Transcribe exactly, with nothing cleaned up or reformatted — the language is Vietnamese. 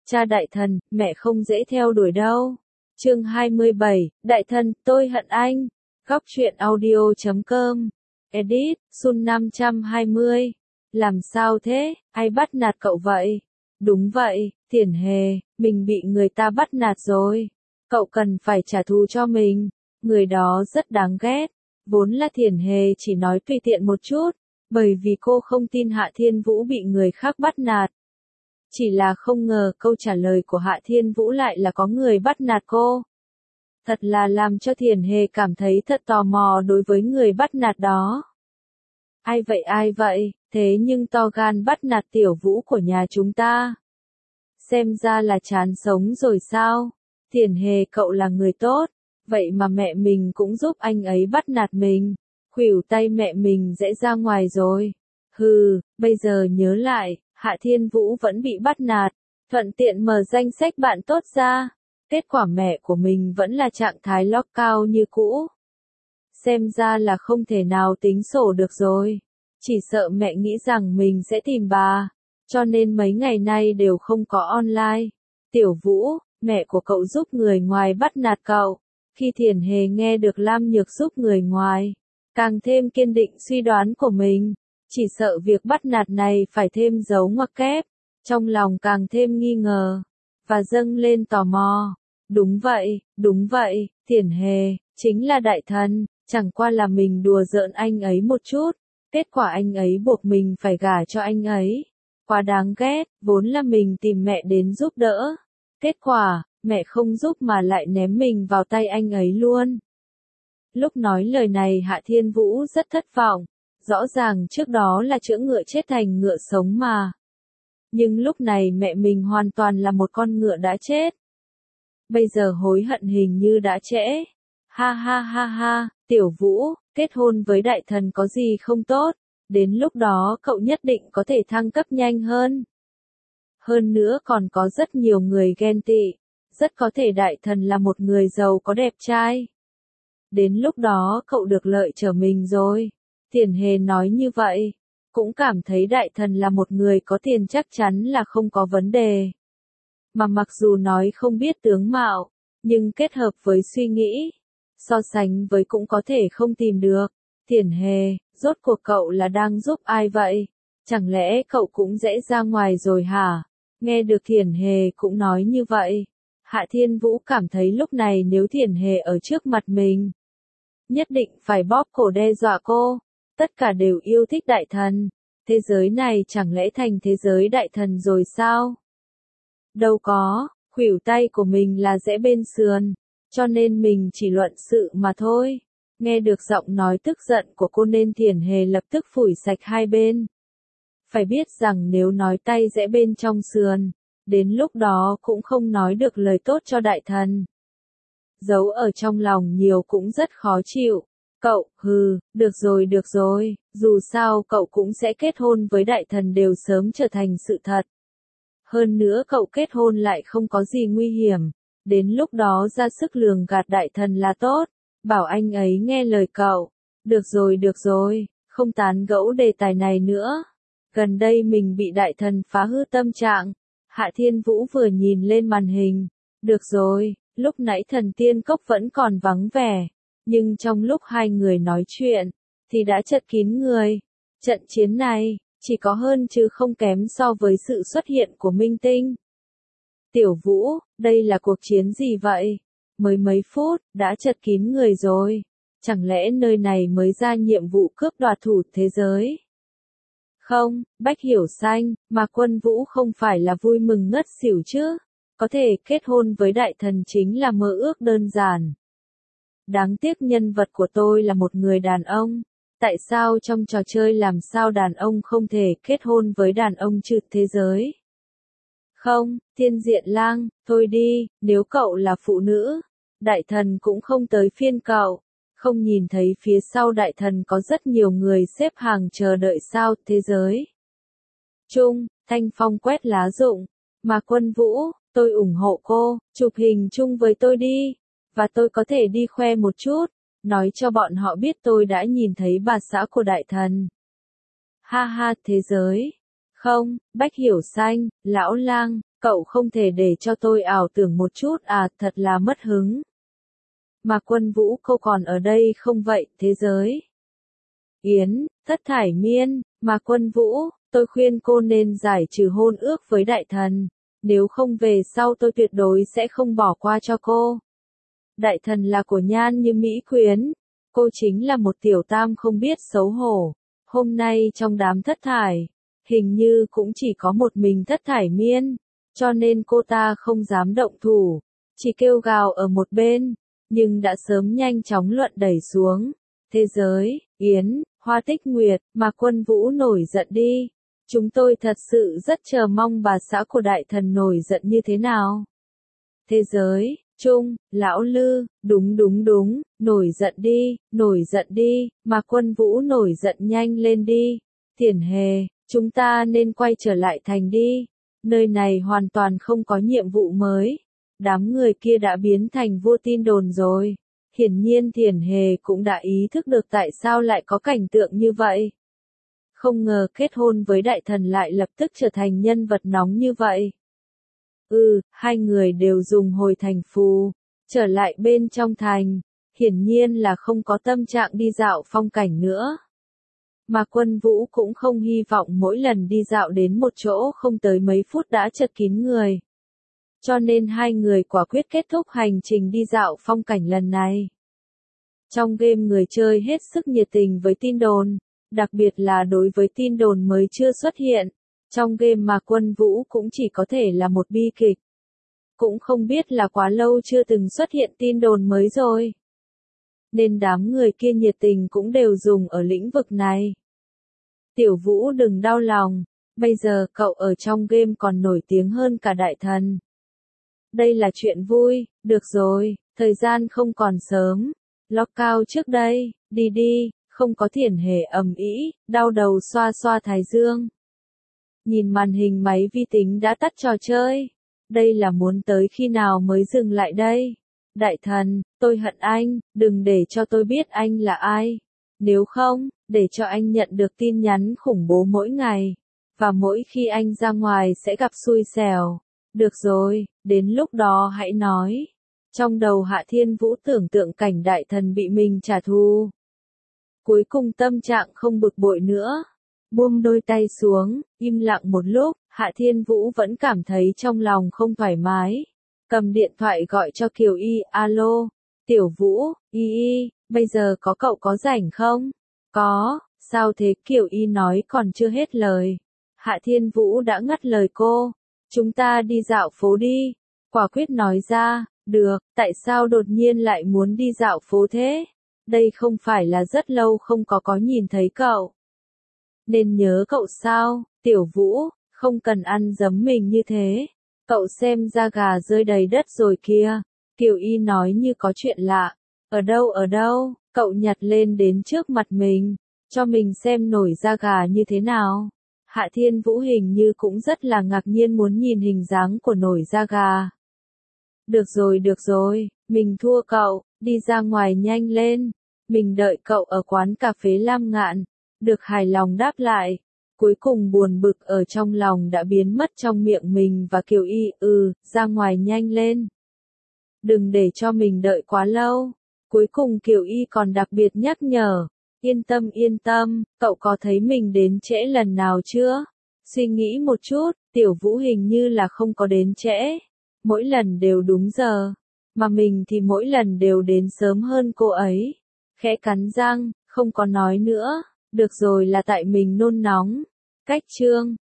Cha đại thần, mẹ không dễ theo đuổi đâu. Chương hai mươi bảy, Đại thần, tôi hận anh. Góc truyện audio chấm com. Edit, Sun năm trăm hai mươi. Làm sao thế, ai bắt nạt cậu vậy? Đúng vậy, Thiển Hề, mình bị người ta bắt nạt rồi. Cậu cần phải trả thù cho mình. Người đó rất đáng ghét. Vốn là Thiển Hề chỉ nói tùy tiện một chút, bởi vì cô không tin Hạ Thiên Vũ bị người khác bắt nạt. Chỉ là không ngờ câu trả lời của Hạ Thiên Vũ lại là có người bắt nạt cô. Thật là làm cho Thiển Hề cảm thấy thật tò mò đối với người bắt nạt đó. Ai vậy ai vậy, thế nhưng to gan bắt nạt Tiểu Vũ của nhà chúng ta. Xem ra là chán sống rồi sao? Thiển Hề cậu là người tốt, vậy mà mẹ mình cũng giúp anh ấy bắt nạt mình. Khuỷu tay mẹ mình dễ ra ngoài rồi. Hừ, bây giờ nhớ lại, Hạ Thiên Vũ vẫn bị bắt nạt, thuận tiện mở danh sách bạn tốt ra. Kết quả mẹ của mình vẫn là trạng thái lock cao như cũ. Xem ra là không thể nào tính sổ được rồi. Chỉ sợ mẹ nghĩ rằng mình sẽ tìm bà, cho nên mấy ngày nay đều không có online. Tiểu Vũ, mẹ của cậu giúp người ngoài bắt nạt cậu. Khi Thiển Hề nghe được Lam Nhược giúp người ngoài, càng thêm kiên định suy đoán của mình. Chỉ sợ việc bắt nạt này phải thêm dấu ngoặc kép, trong lòng càng thêm nghi ngờ, và dâng lên tò mò. Đúng vậy, đúng vậy, Thiển Hề, chính là đại thần, chẳng qua là mình đùa giỡn anh ấy một chút, kết quả anh ấy buộc mình phải gả cho anh ấy. Quá đáng ghét, vốn là mình tìm mẹ đến giúp đỡ. Kết quả, mẹ không giúp mà lại ném mình vào tay anh ấy luôn. Lúc nói lời này Hạ Thiên Vũ rất thất vọng. Rõ ràng trước đó là chữa ngựa chết thành ngựa sống mà. Nhưng lúc này mẹ mình hoàn toàn là một con ngựa đã chết. Bây giờ hối hận hình như đã trễ. Ha ha ha ha, Tiểu Vũ, kết hôn với đại thần có gì không tốt. Đến lúc đó cậu nhất định có thể thăng cấp nhanh hơn. Hơn nữa còn có rất nhiều người ghen tị. Rất có thể đại thần là một người giàu có đẹp trai. Đến lúc đó cậu được lợi trở mình rồi. Thiển Hề nói như vậy, cũng cảm thấy đại thần là một người có tiền chắc chắn là không có vấn đề. Mà mặc dù nói không biết tướng mạo, nhưng kết hợp với suy nghĩ, so sánh với cũng có thể không tìm được. Thiển Hề, rốt cuộc cậu là đang giúp ai vậy? Chẳng lẽ cậu cũng dễ ra ngoài rồi hả? Nghe được Thiển Hề cũng nói như vậy, Hạ Thiên Vũ cảm thấy lúc này nếu Thiển Hề ở trước mặt mình, nhất định phải bóp cổ đe dọa cô. Tất cả đều yêu thích đại thần. Thế giới này chẳng lẽ thành thế giới đại thần rồi sao? Đâu có, khuỷu tay của mình là rẽ bên sườn, cho nên mình chỉ luận sự mà thôi. Nghe được giọng nói tức giận của cô nên Thiển Hề lập tức phủi sạch hai bên. Phải biết rằng nếu nói tay rẽ bên trong sườn, đến lúc đó cũng không nói được lời tốt cho đại thần. Giấu ở trong lòng nhiều cũng rất khó chịu. Cậu, hừ, được rồi được rồi, dù sao cậu cũng sẽ kết hôn với đại thần đều sớm trở thành sự thật. Hơn nữa cậu kết hôn lại không có gì nguy hiểm, đến lúc đó ra sức lường gạt đại thần là tốt, bảo anh ấy nghe lời cậu. Được rồi được rồi, không tán gẫu đề tài này nữa. Gần đây mình bị đại thần phá hư tâm trạng. Hạ Thiên Vũ vừa nhìn lên màn hình. Được rồi, lúc nãy thần tiên cốc vẫn còn vắng vẻ. Nhưng trong lúc hai người nói chuyện, thì đã chật kín người. Trận chiến này, chỉ có hơn chứ không kém so với sự xuất hiện của Minh Tinh. Tiểu Vũ, đây là cuộc chiến gì vậy? Mới mấy phút, đã chật kín người rồi. Chẳng lẽ nơi này mới ra nhiệm vụ cướp đoạt thủ thế giới? Không, Bách Hiểu Xanh, mà Quân Vũ không phải là vui mừng ngất xỉu chứ. Có thể kết hôn với đại thần chính là mơ ước đơn giản. Đáng tiếc nhân vật của tôi là một người đàn ông. Tại sao trong trò chơi làm sao đàn ông không thể kết hôn với đàn ông trừ thế giới? Không, Thiên Diện Lang, thôi đi, nếu cậu là phụ nữ, đại thần cũng không tới phiên cậu. Không nhìn thấy phía sau đại thần có rất nhiều người xếp hàng chờ đợi sao thế giới? Chung, Thanh Phong quét lá rụng, mà Quân Vũ, tôi ủng hộ cô, chụp hình chung với tôi đi. Và tôi có thể đi khoe một chút, nói cho bọn họ biết tôi đã nhìn thấy bà xã của đại thần. Ha ha, thế giới. Không, Bách Hiểu Xanh, Lão Lang, cậu không thể để cho tôi ảo tưởng một chút à, thật là mất hứng. Mà Quân Vũ cô còn ở đây không vậy, thế giới. Yến, Thất Thải Miên, mà Quân Vũ, tôi khuyên cô nên giải trừ hôn ước với đại thần, nếu không về sau tôi tuyệt đối sẽ không bỏ qua cho cô. Đại thần là của nhan như Mỹ Quyến, cô chính là một tiểu tam không biết xấu hổ. Hôm nay trong đám Thất Thải, hình như cũng chỉ có một mình Thất Thải Miên, cho nên cô ta không dám động thủ, chỉ kêu gào ở một bên, nhưng đã sớm nhanh chóng luận đẩy xuống. Thế giới, Yến, Hoa Tích Nguyệt, mà Quân Vũ nổi giận đi. Chúng tôi thật sự rất chờ mong bà xã của đại thần nổi giận như thế nào. Thế giới, Trung, Lão Lư, đúng đúng đúng, nổi giận đi, nổi giận đi, mà Quân Vũ nổi giận nhanh lên đi. Thiển Hề, chúng ta nên quay trở lại thành đi. Nơi này hoàn toàn không có nhiệm vụ mới. Đám người kia đã biến thành vua tin đồn rồi. Hiển nhiên Thiển Hề cũng đã ý thức được tại sao lại có cảnh tượng như vậy. Không ngờ kết hôn với đại thần lại lập tức trở thành nhân vật nóng như vậy. Ừ, hai người đều dùng hồi thành phù, trở lại bên trong thành, hiển nhiên là không có tâm trạng đi dạo phong cảnh nữa. Mà Quân Vũ cũng không hy vọng mỗi lần đi dạo đến một chỗ không tới mấy phút đã chật kín người. Cho nên hai người quả quyết kết thúc hành trình đi dạo phong cảnh lần này. Trong game người chơi hết sức nhiệt tình với tin đồn, đặc biệt là đối với tin đồn mới chưa xuất hiện. Trong game mà Quân Vũ cũng chỉ có thể là một bi kịch. Cũng không biết là quá lâu chưa từng xuất hiện tin đồn mới rồi. Nên đám người kia nhiệt tình cũng đều dùng ở lĩnh vực này. Tiểu Vũ đừng đau lòng, bây giờ cậu ở trong game còn nổi tiếng hơn cả đại thần. Đây là chuyện vui, được rồi, thời gian không còn sớm. Lock cao trước đây, đi đi, không có Thiển Hề ầm ĩ, đau đầu xoa xoa thái dương. Nhìn màn hình máy vi tính đã tắt trò chơi. Đây là muốn tới khi nào mới dừng lại đây? Đại thần, tôi hận anh, đừng để cho tôi biết anh là ai. Nếu không, để cho anh nhận được tin nhắn khủng bố mỗi ngày. Và mỗi khi anh ra ngoài sẽ gặp xui xẻo. Được rồi, đến lúc đó hãy nói. Trong đầu Hạ Thiên Vũ tưởng tượng cảnh đại thần bị mình trả thù. Cuối cùng tâm trạng không bực bội nữa. Buông đôi tay xuống, im lặng một lúc, Hạ Thiên Vũ vẫn cảm thấy trong lòng không thoải mái. Cầm điện thoại gọi cho Kiều Y, alo, Tiểu Vũ, Y Y, bây giờ có cậu có rảnh không? Có, sao thế? Kiều Y nói còn chưa hết lời. Hạ Thiên Vũ đã ngắt lời cô. Chúng ta đi dạo phố đi. Quả quyết nói ra, được, tại sao đột nhiên lại muốn đi dạo phố thế? Đây không phải là rất lâu không có có nhìn thấy cậu. Nên nhớ cậu sao, Tiểu Vũ, không cần ăn giấm mình như thế. Cậu xem da gà rơi đầy đất rồi kia. Kiều Y nói như có chuyện lạ. Ở đâu ở đâu, cậu nhặt lên đến trước mặt mình, cho mình xem nổi da gà như thế nào. Hạ Thiên Vũ hình như cũng rất là ngạc nhiên muốn nhìn hình dáng của nổi da gà. Được rồi được rồi, mình thua cậu, đi ra ngoài nhanh lên. Mình đợi cậu ở quán cà phê Lam Ngạn. Được hài lòng đáp lại. Cuối cùng buồn bực ở trong lòng đã biến mất trong miệng mình và Kiều Y, ừ, ra ngoài nhanh lên. Đừng để cho mình đợi quá lâu. Cuối cùng Kiều Y còn đặc biệt nhắc nhở. Yên tâm yên tâm, cậu có thấy mình đến trễ lần nào chưa? Suy nghĩ một chút, Tiểu Vũ hình như là không có đến trễ. Mỗi lần đều đúng giờ. Mà mình thì mỗi lần đều đến sớm hơn cô ấy. Khẽ cắn răng, không có nói nữa. Được rồi là tại mình nôn nóng. Cách chương